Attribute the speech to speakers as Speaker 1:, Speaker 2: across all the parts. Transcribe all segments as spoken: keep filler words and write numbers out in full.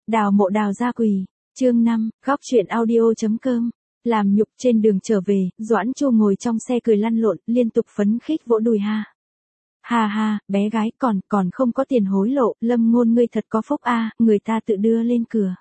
Speaker 1: Đào mộ đào gia quỳ, chương năm, góc truyện audio.com. Làm nhục trên đường trở về, Doãn Chu ngồi trong xe cười lăn lộn, liên tục phấn khích vỗ đùi ha. Ha ha, bé gái còn, còn không có tiền hối lộ, Lâm Ngôn ngươi thật có phúc a, người ta tự đưa lên cửa.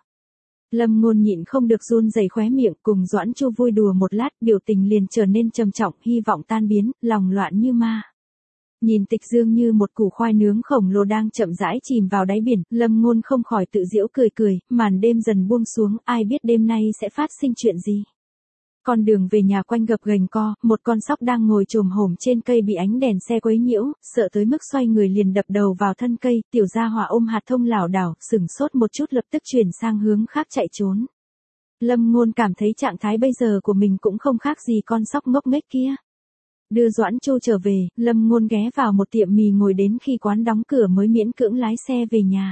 Speaker 1: Lâm Ngôn nhịn không được run rẩy khóe miệng, cùng Doãn Chu vui đùa một lát, biểu tình liền trở nên trầm trọng, hy vọng tan biến, lòng loạn như ma. Nhìn Tịch Dương như một củ khoai nướng khổng lồ đang chậm rãi chìm vào đáy biển, Lâm Ngôn không khỏi tự giễu cười cười, màn đêm dần buông xuống, ai biết đêm nay sẽ phát sinh chuyện gì. Con đường về nhà quanh gập ghềnh co, một con sóc đang ngồi chồm hổm trên cây bị ánh đèn xe quấy nhiễu, sợ tới mức xoay người liền đập đầu vào thân cây, tiểu gia hỏa ôm hạt thông lảo đảo, sửng sốt một chút lập tức chuyển sang hướng khác chạy trốn. Lâm Ngôn cảm thấy trạng thái bây giờ của mình cũng không khác gì con sóc ngốc nghếch kia. Đưa Doãn Chu trở về, Lâm Ngôn ghé vào một tiệm mì ngồi đến khi quán đóng cửa mới miễn cưỡng lái xe về nhà.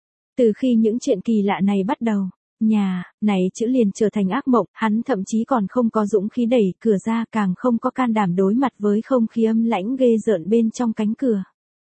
Speaker 1: Từ khi những chuyện kỳ lạ này bắt đầu, nhà, này chữ liền trở thành ác mộng, hắn thậm chí còn không có dũng khí đẩy cửa ra, càng không có can đảm đối mặt với không khí âm lãnh ghê rợn bên trong cánh cửa.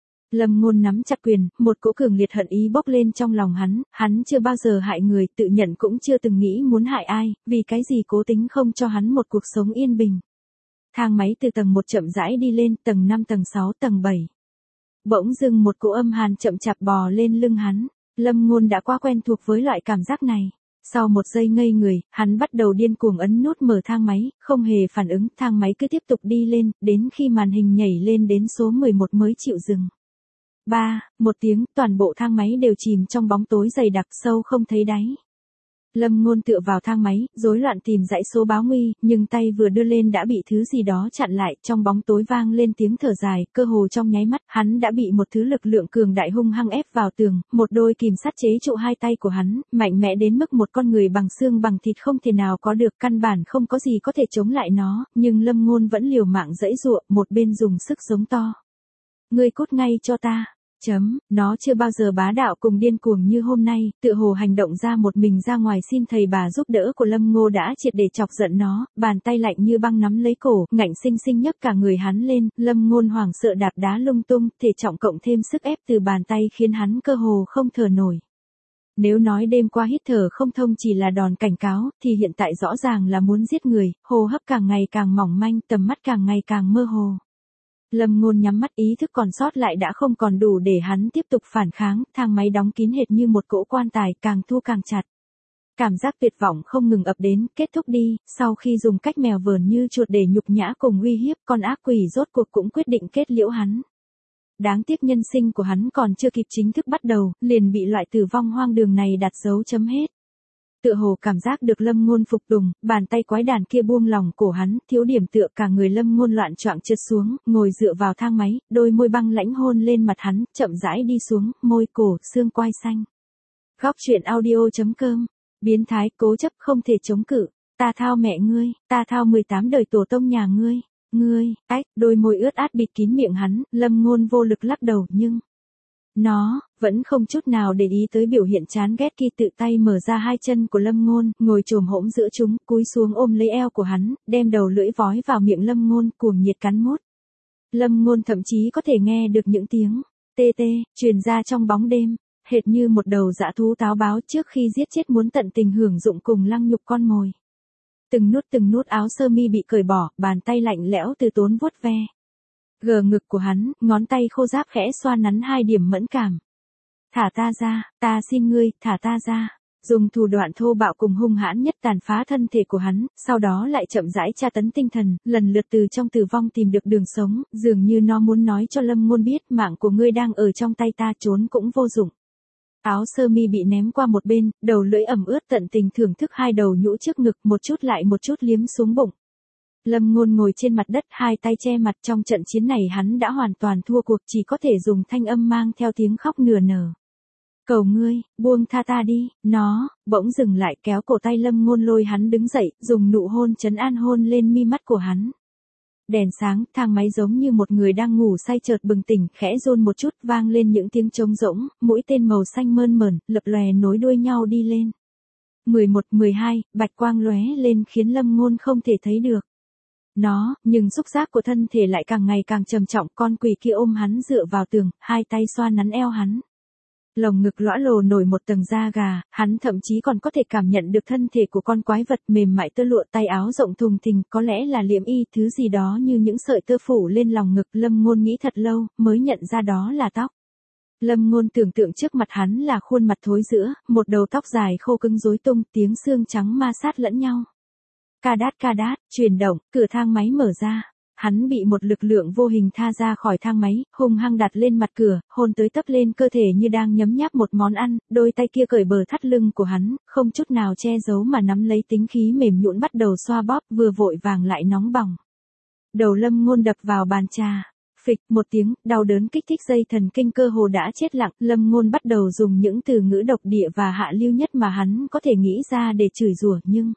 Speaker 1: Lâm Ngôn nắm chặt quyền, một cỗ cường liệt hận ý bốc lên trong lòng hắn, hắn chưa bao giờ hại người, tự nhận cũng chưa từng nghĩ muốn hại ai, vì cái gì cố tính không cho hắn một cuộc sống yên bình. Thang máy từ tầng một chậm rãi đi lên, tầng năm, tầng sáu, tầng bảy. Bỗng dưng một cỗ âm hàn chậm chạp bò lên lưng hắn, Lâm Ngôn đã quá quen thuộc với loại cảm giác này. Sau một giây ngây người, hắn bắt đầu điên cuồng ấn nút mở thang máy, không hề phản ứng, thang máy cứ tiếp tục đi lên, đến khi màn hình nhảy lên đến số mười một mới chịu dừng. Ba, một tiếng, toàn bộ thang máy đều chìm trong bóng tối dày đặc sâu không thấy đáy. Lâm Ngôn tựa vào thang máy, rối loạn tìm dãy số báo nguy, nhưng tay vừa đưa lên đã bị thứ gì đó chặn lại, trong bóng tối vang lên tiếng thở dài, cơ hồ trong nháy mắt, hắn đã bị một thứ lực lượng cường đại hung hăng ép vào tường, một đôi kìm sắt chế trụ hai tay của hắn, mạnh mẽ đến mức một con người bằng xương bằng thịt không thể nào có được, căn bản không có gì có thể chống lại nó, nhưng Lâm Ngôn vẫn liều mạng giãy giụa, một bên dùng sức giống to. Ngươi cút ngay cho ta. Chấm, nó chưa bao giờ bá đạo cùng điên cuồng như hôm nay, tựa hồ hành động ra một mình ra ngoài xin thầy bà giúp đỡ của Lâm Ngô đã triệt để chọc giận nó, bàn tay lạnh như băng nắm lấy cổ, ngạnh sinh sinh nhấc cả người hắn lên, Lâm Ngôn hoảng sợ đạp đá lung tung, thể trọng cộng thêm sức ép từ bàn tay khiến hắn cơ hồ không thở nổi. Nếu nói đêm qua hít thở không thông chỉ là đòn cảnh cáo, thì hiện tại rõ ràng là muốn giết người, hô hấp càng ngày càng mỏng manh, tầm mắt càng ngày càng mơ hồ. Lâm Ngôn nhắm mắt, ý thức còn sót lại đã không còn đủ để hắn tiếp tục phản kháng, thang máy đóng kín hệt như một cỗ quan tài, càng thu càng chặt. Cảm giác tuyệt vọng không ngừng ập đến, kết thúc đi, sau khi dùng cách mèo vờn như chuột để nhục nhã cùng uy hiếp, con ác quỷ rốt cuộc cũng quyết định kết liễu hắn. Đáng tiếc nhân sinh của hắn còn chưa kịp chính thức bắt đầu, liền bị loại tử vong hoang đường này đặt dấu chấm hết. Tựa hồ cảm giác được Lâm Ngôn phục tùng, bàn tay quái đàn kia buông lỏng cổ hắn, thiếu điểm tựa cả người Lâm Ngôn loạn choạng trượt xuống, ngồi dựa vào thang máy, đôi môi băng lãnh hôn lên mặt hắn, chậm rãi đi xuống, môi cổ, xương quai xanh. Góc truyện audio.com, biến thái, cố chấp không thể chống cự, ta thao mẹ ngươi, ta thao mười tám đời tổ tông nhà ngươi, ngươi, ách, đôi môi ướt át bịt kín miệng hắn, Lâm Ngôn vô lực lắc đầu, nhưng nó vẫn không chút nào để ý tới biểu hiện chán ghét kia, tự tay mở ra hai chân của Lâm Ngôn, ngồi chồm hổm giữa chúng, cúi xuống ôm lấy eo của hắn, đem đầu lưỡi vói vào miệng Lâm Ngôn, cuồng nhiệt cắn mút. Lâm Ngôn thậm chí có thể nghe được những tiếng tê tê truyền ra trong bóng đêm, hệt như một đầu dã thú táo bạo trước khi giết chết muốn tận tình hưởng dụng cùng lăng nhục con mồi. Từng nút từng nút áo sơ mi bị cởi bỏ, bàn tay lạnh lẽo từ tốn vuốt ve gờ ngực của hắn, ngón tay khô ráp khẽ xoa nắn hai điểm mẫn cảm. Thả ta ra, ta xin ngươi, thả ta ra. Dùng thủ đoạn thô bạo cùng hung hãn nhất tàn phá thân thể của hắn, sau đó lại chậm rãi tra tấn tinh thần, lần lượt từ trong tử vong tìm được đường sống, dường như nó muốn nói cho Lâm Ngôn biết mạng của ngươi đang ở trong tay ta, trốn cũng vô dụng. Áo sơ mi bị ném qua một bên, đầu lưỡi ẩm ướt tận tình thưởng thức hai đầu nhũ trước ngực, một chút lại một chút liếm xuống bụng. Lâm Ngôn ngồi trên mặt đất, hai tay che mặt, trong trận chiến này hắn đã hoàn toàn thua cuộc, chỉ có thể dùng thanh âm mang theo tiếng khóc nửa nở. Cầu ngươi, buông tha ta đi, nó, bỗng dừng lại kéo cổ tay Lâm Ngôn lôi hắn đứng dậy, dùng nụ hôn trấn an hôn lên mi mắt của hắn. Đèn sáng, thang máy giống như một người đang ngủ say chợt bừng tỉnh, khẽ run một chút, vang lên những tiếng trống rỗng, mũi tên màu xanh mơn mởn, lập lòe nối đuôi nhau đi lên. mười một, mười hai, bạch quang lóe lên khiến Lâm Ngôn không thể thấy được nó, nhưng xúc giác của thân thể lại càng ngày càng trầm trọng, con quỷ kia ôm hắn dựa vào tường, hai tay xoa nắn eo hắn. Lồng ngực lõa lồ nổi một tầng da gà, hắn thậm chí còn có thể cảm nhận được thân thể của con quái vật mềm mại tơ lụa, tay áo rộng thùng thình, có lẽ là liễm y, thứ gì đó như những sợi tơ phủ lên lòng ngực. Lâm Ngôn nghĩ thật lâu, mới nhận ra đó là tóc. Lâm Ngôn tưởng tượng trước mặt hắn là khuôn mặt thối rữa, một đầu tóc dài khô cứng rối tung, tiếng xương trắng ma sát lẫn nhau. Ca đát ca đát, chuyển động, cửa thang máy mở ra. Hắn bị một lực lượng vô hình tha ra khỏi thang máy, hung hăng đặt lên mặt cửa, hôn tới tấp lên cơ thể như đang nhấm nháp một món ăn, đôi tay kia cởi bờ thắt lưng của hắn, không chút nào che giấu mà nắm lấy tính khí mềm nhũn bắt đầu xoa bóp, vừa vội vàng lại nóng bỏng. Đầu Lâm Ngôn đập vào bàn trà. Phịch một tiếng, đau đớn kích thích dây thần kinh cơ hồ đã chết lặng, Lâm Ngôn bắt đầu dùng những từ ngữ độc địa và hạ lưu nhất mà hắn có thể nghĩ ra để chửi rủa, nhưng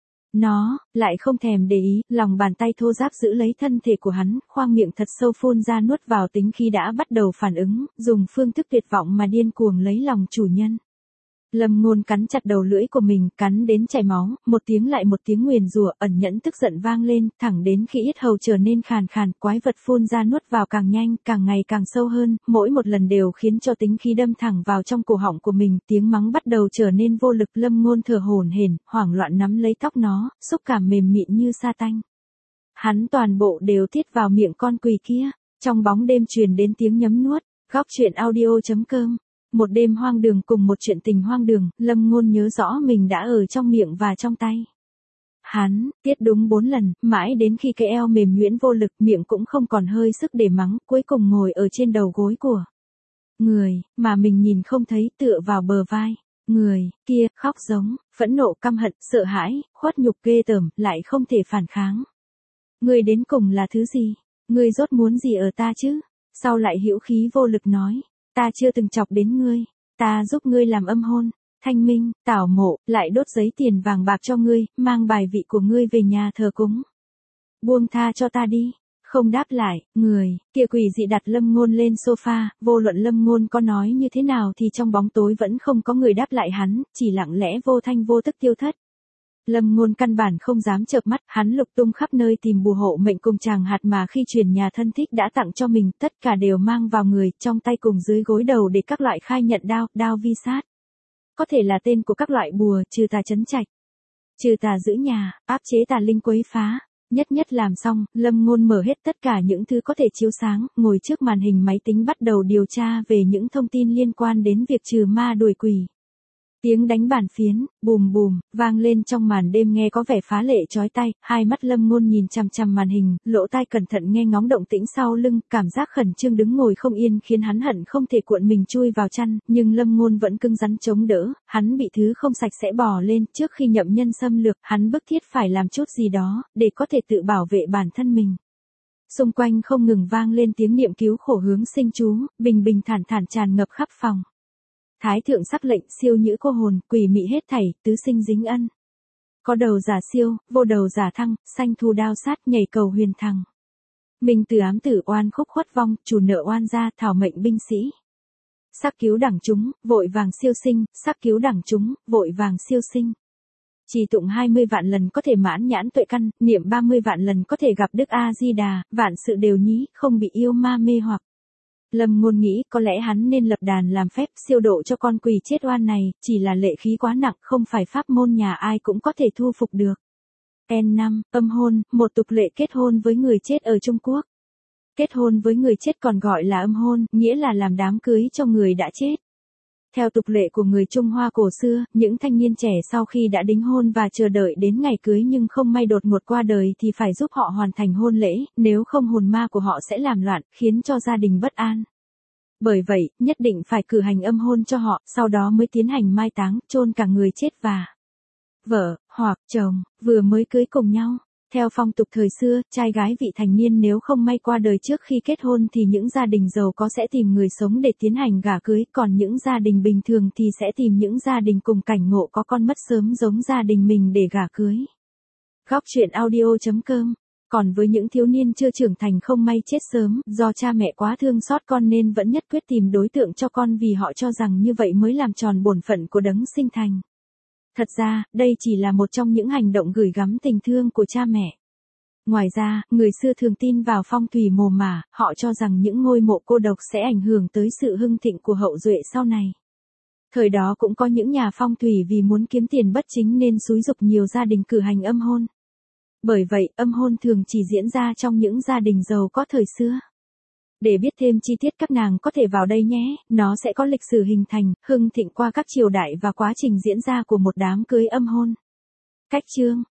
Speaker 1: nó lại không thèm để ý, lòng bàn tay thô ráp giữ lấy thân thể của hắn, khoang miệng thật sâu phun ra nuốt vào tính khí đã bắt đầu phản ứng, dùng phương thức tuyệt vọng mà điên cuồng lấy lòng chủ nhân. Lâm Ngôn cắn chặt đầu lưỡi của mình, cắn đến chảy máu, một tiếng lại một tiếng nguyền rủa, ẩn nhẫn tức giận vang lên, thẳng đến khi yết hầu trở nên khàn khàn, quái vật phun ra nuốt vào càng nhanh, càng ngày càng sâu hơn, mỗi một lần đều khiến cho tính khí đâm thẳng vào trong cổ họng của mình, tiếng mắng bắt đầu trở nên vô lực. Lâm Ngôn thở hổn hển, hoảng loạn nắm lấy tóc nó, xúc cảm mềm mịn như sa tanh. Hắn toàn bộ đều tiết vào miệng con quỷ kia. Trong bóng đêm truyền đến tiếng nhấm nuốt. Góc truyện audio chấm com. Một đêm hoang đường cùng một chuyện tình hoang đường, Lâm Ngôn nhớ rõ mình đã ở trong miệng và trong tay. Hắn tiết đúng bốn lần, mãi đến khi cái eo mềm nhũn vô lực, miệng cũng không còn hơi sức để mắng, cuối cùng ngồi ở trên đầu gối của người mà mình nhìn không thấy, tựa vào bờ vai. Người kia khóc giống phẫn nộ, căm hận, sợ hãi, khuất nhục ghê tởm, lại không thể phản kháng. Ngươi đến cùng là thứ gì? Ngươi rốt muốn gì ở ta chứ? Sau lại hữu khí vô lực nói, ta chưa từng chọc đến ngươi, ta giúp ngươi làm âm hôn, thanh minh, tảo mộ, lại đốt giấy tiền vàng bạc cho ngươi, mang bài vị của ngươi về nhà thờ cúng. Buông tha cho ta đi. Không đáp lại, người kia quỷ dị đặt Lâm Ngôn lên sofa, vô luận Lâm Ngôn có nói như thế nào thì trong bóng tối vẫn không có người đáp lại hắn, chỉ lặng lẽ vô thanh vô tức tiêu thất. Lâm Ngôn căn bản không dám chợp mắt, hắn lục tung khắp nơi tìm bùa hộ mệnh cùng chàng hạt mà khi chuyển nhà thân thích đã tặng cho mình, tất cả đều mang vào người, trong tay cùng dưới gối đầu để các loại khai nhận đao, đao vi sát. Có thể là tên của các loại bùa, trừ tà trấn trạch, trừ tà giữ nhà, áp chế tà linh quấy phá. Nhất nhất làm xong, Lâm Ngôn mở hết tất cả những thứ có thể chiếu sáng, ngồi trước màn hình máy tính bắt đầu điều tra về những thông tin liên quan đến việc trừ ma đuổi quỷ. Tiếng đánh bàn phiến, bùm bùm, vang lên trong màn đêm nghe có vẻ phá lệ chói tai, hai mắt Lâm Ngôn nhìn chằm chằm màn hình, lỗ tai cẩn thận nghe ngóng động tĩnh sau lưng, cảm giác khẩn trương đứng ngồi không yên khiến hắn hận không thể cuộn mình chui vào chăn, nhưng Lâm Ngôn vẫn cứng rắn chống đỡ, hắn bị thứ không sạch sẽ bò lên, trước khi nhậm nhân xâm lược, hắn bức thiết phải làm chút gì đó, để có thể tự bảo vệ bản thân mình. Xung quanh không ngừng vang lên tiếng niệm cứu khổ hướng sinh chú, bình bình thản thản tràn ngập khắp phòng. Thái thượng sắc lệnh, siêu nhữ cô hồn, quỷ mị hết thảy, tứ sinh dính ân. Có đầu giả siêu, vô đầu giả thăng, sanh thu đao sát, nhảy cầu huyền thằng. Minh từ ám tử oan khúc khuất vong, chủ nợ oan gia, thảo mệnh binh sĩ. Sắc cứu đẳng chúng, vội vàng siêu sinh, sắc cứu đẳng chúng, vội vàng siêu sinh. Trì tụng hai mươi vạn lần có thể mãn nhãn tuệ căn, niệm ba mươi vạn lần có thể gặp Đức A-di-đà, vạn sự đều nhí, không bị yêu ma mê hoặc. Lâm Ngôn nghĩ có lẽ hắn nên lập đàn làm phép siêu độ cho con quỷ chết oan này, chỉ là lệ khí quá nặng, không phải pháp môn nhà ai cũng có thể thu phục được. N năm, âm hôn, một tục lệ kết hôn với người chết ở Trung Quốc. Kết hôn với người chết còn gọi là âm hôn, nghĩa là làm đám cưới cho người đã chết. Theo tục lệ của người Trung Hoa cổ xưa, những thanh niên trẻ sau khi đã đính hôn và chờ đợi đến ngày cưới nhưng không may đột ngột qua đời thì phải giúp họ hoàn thành hôn lễ, nếu không hồn ma của họ sẽ làm loạn, khiến cho gia đình bất an. Bởi vậy, nhất định phải cử hành âm hôn cho họ, sau đó mới tiến hành mai táng, chôn cả người chết và vợ, hoặc chồng, vừa mới cưới cùng nhau. Theo phong tục thời xưa, trai gái vị thành niên nếu không may qua đời trước khi kết hôn thì những gia đình giàu có sẽ tìm người sống để tiến hành gả cưới, còn những gia đình bình thường thì sẽ tìm những gia đình cùng cảnh ngộ có con mất sớm giống gia đình mình để gả cưới. Góc truyện audio chấm com. Còn với những thiếu niên chưa trưởng thành không may chết sớm, do cha mẹ quá thương xót con nên vẫn nhất quyết tìm đối tượng cho con vì họ cho rằng như vậy mới làm tròn bổn phận của đấng sinh thành. Thật ra, đây chỉ là một trong những hành động gửi gắm tình thương của cha mẹ. Ngoài ra, người xưa thường tin vào phong thủy mồ mả, họ cho rằng những ngôi mộ cô độc sẽ ảnh hưởng tới sự hưng thịnh của hậu duệ sau này. Thời đó cũng có những nhà phong thủy vì muốn kiếm tiền bất chính nên xúi giục nhiều gia đình cử hành âm hôn. Bởi vậy, âm hôn thường chỉ diễn ra trong những gia đình giàu có thời xưa. Để biết thêm chi tiết các nàng có thể vào đây nhé, nó sẽ có lịch sử hình thành, hưng thịnh qua các triều đại và quá trình diễn ra của một đám cưới âm hôn. Cách chương